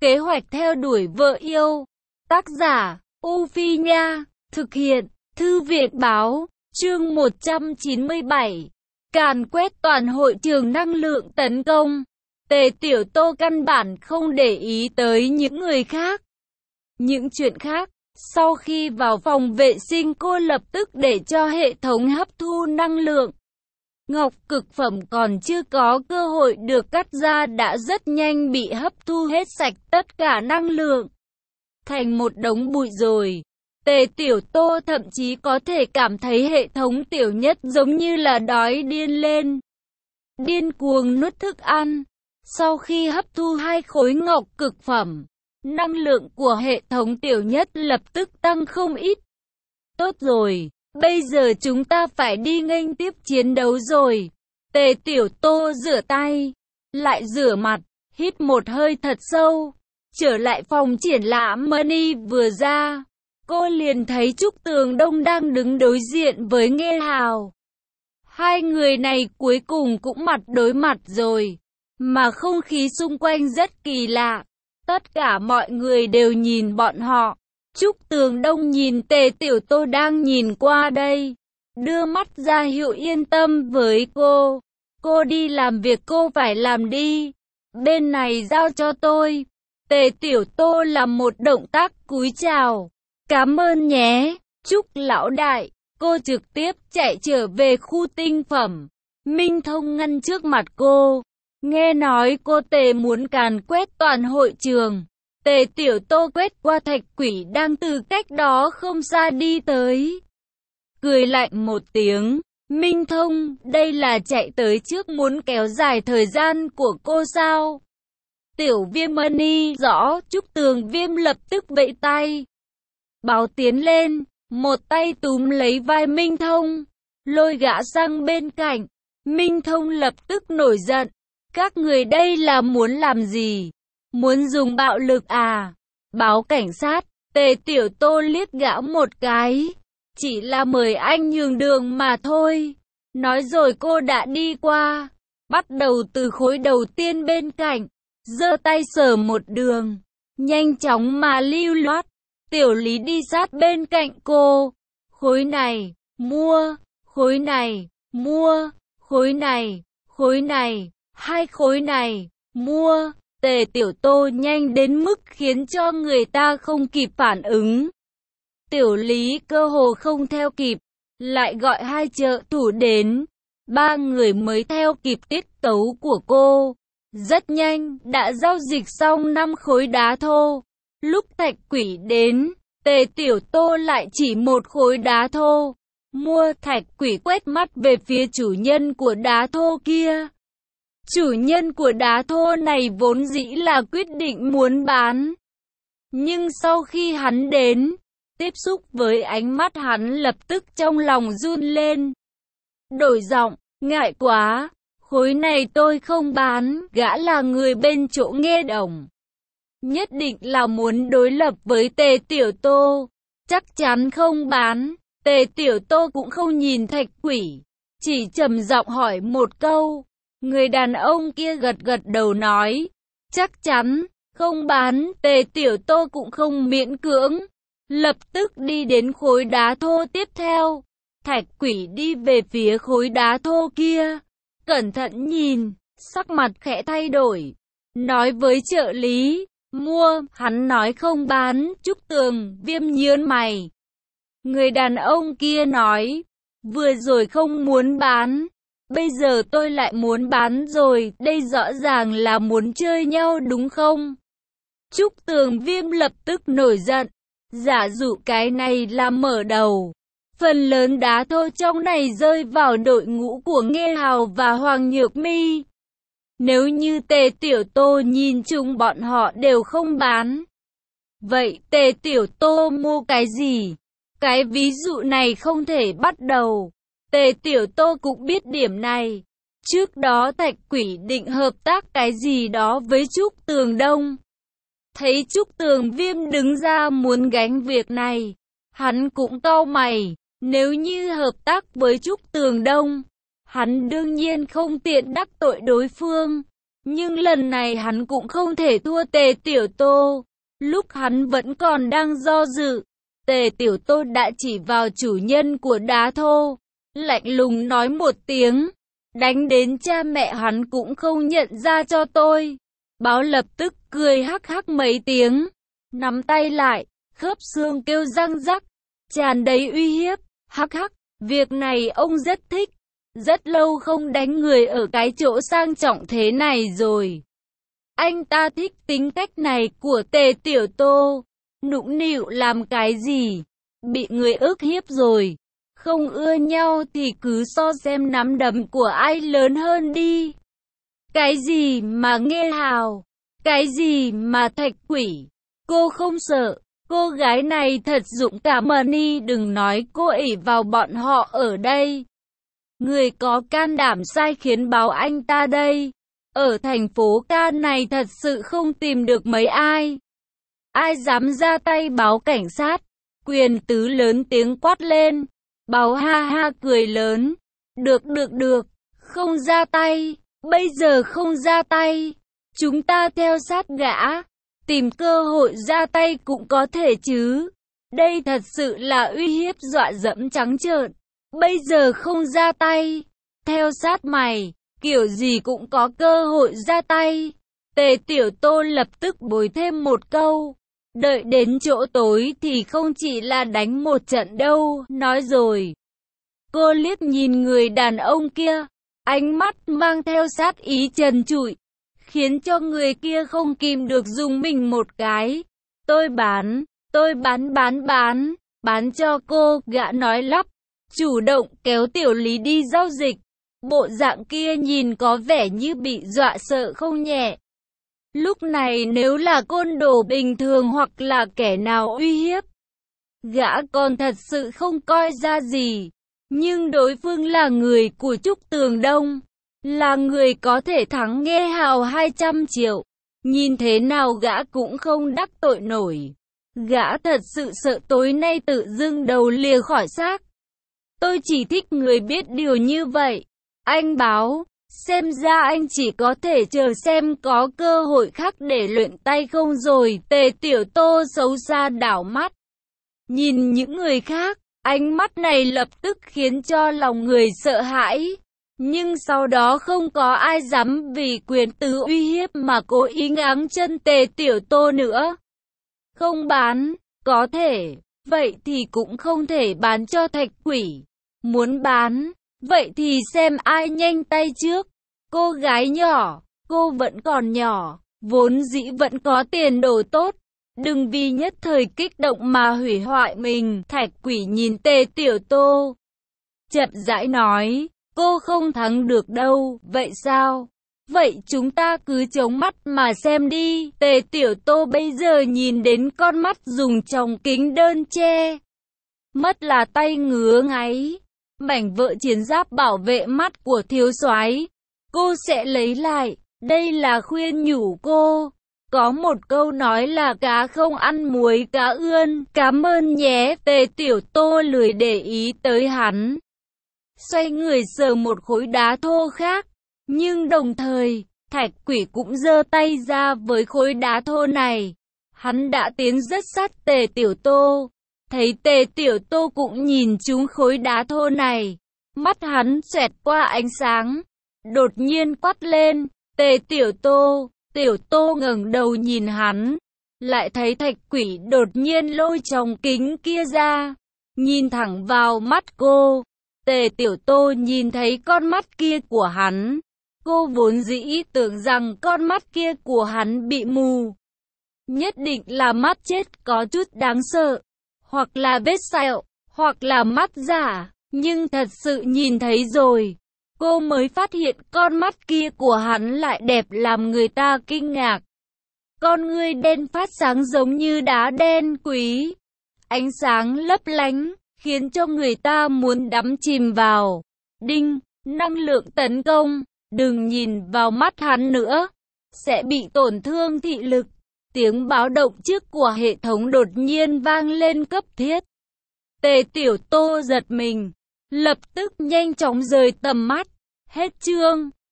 Kế hoạch theo đuổi vợ yêu. Tác giả, U Phi Nha. Thực hiện, Thư viện Báo. Chương 197. Càn quét toàn hội trường năng lượng tấn công. Tề Tiểu Tô căn bản không để ý tới những người khác. Những chuyện khác. Sau khi vào phòng vệ sinh, cô lập tức để cho hệ thống hấp thu năng lượng. Ngọc cực phẩm còn chưa có cơ hội được cắt ra đã rất nhanh bị hấp thu hết sạch tất cả năng lượng, thành một đống bụi rồi. Tề Tiểu Tô thậm chí có thể cảm thấy hệ thống tiểu nhất giống như là đói điên lên, điên cuồng nuốt thức ăn. Sau khi hấp thu 2 khối ngọc cực phẩm, năng lượng của hệ thống tiểu nhất lập tức tăng không ít. Tốt rồi, bây giờ chúng ta phải đi nghênh tiếp chiến đấu rồi. Tề Tiểu Tô rửa tay, lại rửa mặt, hít một hơi thật sâu. Trở lại phòng triển lãm Money vừa ra, cô liền thấy Trúc Tường Đông đang đứng đối diện với Nghê Hào. Hai người này cuối cùng cũng mặt đối mặt rồi, mà không khí xung quanh rất kỳ lạ. Tất cả mọi người đều nhìn bọn họ. Trúc Tường Đông nhìn Tề Tiểu Tô đang nhìn qua đây, đưa mắt ra hiệu yên tâm với cô. Cô đi làm việc cô phải làm đi, bên này giao cho tôi. Tề Tiểu Tô làm một động tác cúi chào. Cảm ơn nhé, Trúc lão đại. Cô trực tiếp chạy trở về khu tinh phẩm. Minh Thông ngăn trước mặt cô. Nghe nói cô Tề muốn càn quét toàn hội trường. Tề Tiểu Tô quét qua thạch quỷ đang từ cách đó không xa đi tới. Cười lạnh một tiếng. Minh Thông, đây là chạy tới trước muốn kéo dài thời gian của cô sao? Tiểu Viêm Money, rõ. Trúc Tường Viêm lập tức vẫy tay. Báo tiến lên, một tay túm lấy vai Minh Thông, lôi gã sang bên cạnh. Minh Thông lập tức nổi giận. Các người đây là muốn làm gì? Muốn dùng bạo lực à? Báo cảnh sát. Tề Tiểu Tô liếc gã một cái. Chỉ là mời anh nhường đường mà thôi. Nói rồi cô đã đi qua. Bắt đầu từ khối đầu tiên bên cạnh. Giơ tay sờ một đường. Nhanh chóng mà lưu loát. Tiểu Lý đi sát bên cạnh cô. Khối này, mua. Khối này, mua. Khối này, khối này. 2 khối này, mua. Tề Tiểu Tô nhanh đến mức khiến cho người ta không kịp phản ứng. Tiểu Lý cơ hồ không theo kịp, lại gọi 2 trợ thủ đến. 3 người mới theo kịp tiết tấu của cô. Rất nhanh, đã giao dịch xong 5 khối đá thô. Lúc thạch quỷ đến, Tề Tiểu Tô lại chỉ 1 khối đá thô. Mua. Thạch quỷ quét mắt về phía chủ nhân của đá thô kia. Chủ nhân của đá thô này vốn dĩ là quyết định muốn bán. Nhưng sau khi hắn đến, tiếp xúc với ánh mắt hắn lập tức trong lòng run lên. Đổi giọng, ngại quá, khối này tôi không bán, gã là người bên chỗ Nghe Đồng. Nhất định là muốn đối lập với Tề Tiểu Tô, chắc chắn không bán. Tề Tiểu Tô cũng không nhìn thạch quỷ, chỉ trầm giọng hỏi một câu. Người đàn ông kia gật gật đầu nói, chắc chắn, không bán. Tề Tiểu Tô cũng không miễn cưỡng, lập tức đi đến khối đá thô tiếp theo. Thạch quỷ đi về phía khối đá thô kia, cẩn thận nhìn, sắc mặt khẽ thay đổi, nói với trợ lý, mua. Hắn nói không bán. Trúc Tường Viêm nhớn mày. Người đàn ông kia nói, vừa rồi không muốn bán, bây giờ tôi lại muốn bán rồi, đây rõ ràng là muốn chơi nhau đúng không? Trúc Tường Viêm lập tức nổi giận, giả dụ cái này là mở đầu. Phần lớn đá thô trong này rơi vào đội ngũ của Nghê Hào và Hoàng Nhược Mi. Nếu như Tề Tiểu Tô nhìn chung bọn họ đều không bán, vậy Tề Tiểu Tô mua cái gì? Cái ví dụ này không thể bắt đầu. Tề Tiểu Tô cũng biết điểm này. Trước đó thạch quỷ định hợp tác cái gì đó với Trúc Tường Đông. Thấy Trúc Tường Viêm đứng ra muốn gánh việc này, hắn cũng cau mày. Nếu như hợp tác với Trúc Tường Đông, hắn đương nhiên không tiện đắc tội đối phương. Nhưng lần này hắn cũng không thể thua Tề Tiểu Tô. Lúc hắn vẫn còn đang do dự, Tề Tiểu Tô đã chỉ vào chủ nhân của đá thô, lạnh lùng nói một tiếng, đánh đến cha mẹ hắn cũng không nhận ra cho tôi. Báo lập tức cười hắc hắc mấy tiếng, nắm tay lại, khớp xương kêu răng rắc, tràn đầy uy hiếp. Hắc hắc, việc này ông rất thích, rất lâu không đánh người ở cái chỗ sang trọng thế này rồi. Anh ta thích tính cách này của Tề Tiểu Tô, nũng nịu làm cái gì, bị người ức hiếp rồi, không ưa nhau thì cứ so xem nắm đấm của ai lớn hơn đi. Cái gì mà Nghê Hào, cái gì mà Thạch Quỷ, cô không sợ, cô gái này thật dũng cảm mà đi, đừng nói cô ỷ vào bọn họ ở đây. Người có can đảm sai khiến báo anh ta đây. Ở thành phố ca này thật sự không tìm được mấy ai. Ai dám ra tay báo cảnh sát? Quyền tứ lớn tiếng quát lên. Báo ha ha cười lớn. Được, không ra tay. Bây giờ không ra tay. Chúng ta theo sát gã. Tìm cơ hội ra tay cũng có thể chứ. Đây thật sự là uy hiếp dọa dẫm trắng trợn. Bây giờ không ra tay. Theo sát mày. Kiểu gì cũng có cơ hội ra tay. Tề Tiểu Tô lập tức bồi thêm một câu. Đợi đến chỗ tối thì không chỉ là đánh một trận đâu, nói rồi. Cô liếc nhìn người đàn ông kia, ánh mắt mang theo sát ý trần trụi, khiến cho người kia không kìm được rùng mình một cái. Tôi bán cho cô, gã nói lắp, chủ động kéo Tiểu Lý đi giao dịch. Bộ dạng kia nhìn có vẻ như bị dọa sợ không nhẹ. Lúc này nếu là côn đồ bình thường hoặc là kẻ nào uy hiếp, gã còn thật sự không coi ra gì. Nhưng đối phương là người của Trúc Tường Đông, là người có thể thắng Nghê Hào 200 triệu. Nhìn thế nào gã cũng không đắc tội nổi. Gã thật sự sợ tối nay tự dưng đầu lìa khỏi xác. Tôi chỉ thích người biết điều như vậy. Anh báo, xem ra anh chỉ có thể chờ xem có cơ hội khác để luyện tay không rồi. Tề Tiểu Tô xấu xa đảo mắt. Nhìn những người khác, ánh mắt này lập tức khiến cho lòng người sợ hãi. Nhưng sau đó không có ai dám vì quyền tứ uy hiếp mà cố ý ngáng chân Tề Tiểu Tô nữa. Không bán, có thể, vậy thì cũng không thể bán cho Thạch Quỷ. Muốn bán, vậy thì xem ai nhanh tay trước. Cô gái nhỏ, cô vẫn còn nhỏ, vốn dĩ vẫn có tiền đồ tốt. Đừng vì nhất thời kích động mà hủy hoại mình. Thạch Quỷ nhìn Tề Tiểu Tô, chậm rãi nói, cô không thắng được đâu, vậy sao? Vậy chúng ta cứ chống mắt mà xem đi. Tề Tiểu Tô bây giờ nhìn đến con mắt dùng trong kính đơn che, mất là tay ngứa ngáy. Mảnh vỡ chiến giáp bảo vệ mắt của thiếu soái, cô sẽ lấy lại. Đây là khuyên nhủ cô. Có một câu nói là cá không ăn muối cá ươn. Cảm ơn nhé. Tề Tiểu Tô lười để ý tới hắn, xoay người sờ một khối đá thô khác. Nhưng đồng thời, Thạch Quỷ cũng giơ tay ra với khối đá thô này. Hắn đã tiến rất sát Tề Tiểu Tô. Thấy Tề Tiểu Tô cũng nhìn trúng khối đá thô này, mắt hắn xoẹt qua ánh sáng, đột nhiên quát lên, Tề Tiểu Tô. Tiểu Tô ngẩng đầu nhìn hắn, lại thấy Thạch Quỷ đột nhiên lôi tròng kính kia ra, nhìn thẳng vào mắt cô. Tề Tiểu Tô nhìn thấy con mắt kia của hắn, cô vốn dĩ tưởng rằng con mắt kia của hắn bị mù, nhất định là mắt chết có chút đáng sợ, hoặc là vết sẹo, hoặc là mắt giả, nhưng thật sự nhìn thấy rồi, cô mới phát hiện con mắt kia của hắn lại đẹp làm người ta kinh ngạc. Con ngươi đen phát sáng giống như đá đen quý, ánh sáng lấp lánh, khiến cho người ta muốn đắm chìm vào. Đinh, năng lượng tấn công, đừng nhìn vào mắt hắn nữa, sẽ bị tổn thương thị lực. Tiếng báo động trước của hệ thống đột nhiên vang lên cấp thiết. Tề Tiểu Tô giật mình, lập tức nhanh chóng rời tầm mắt. Hết chương.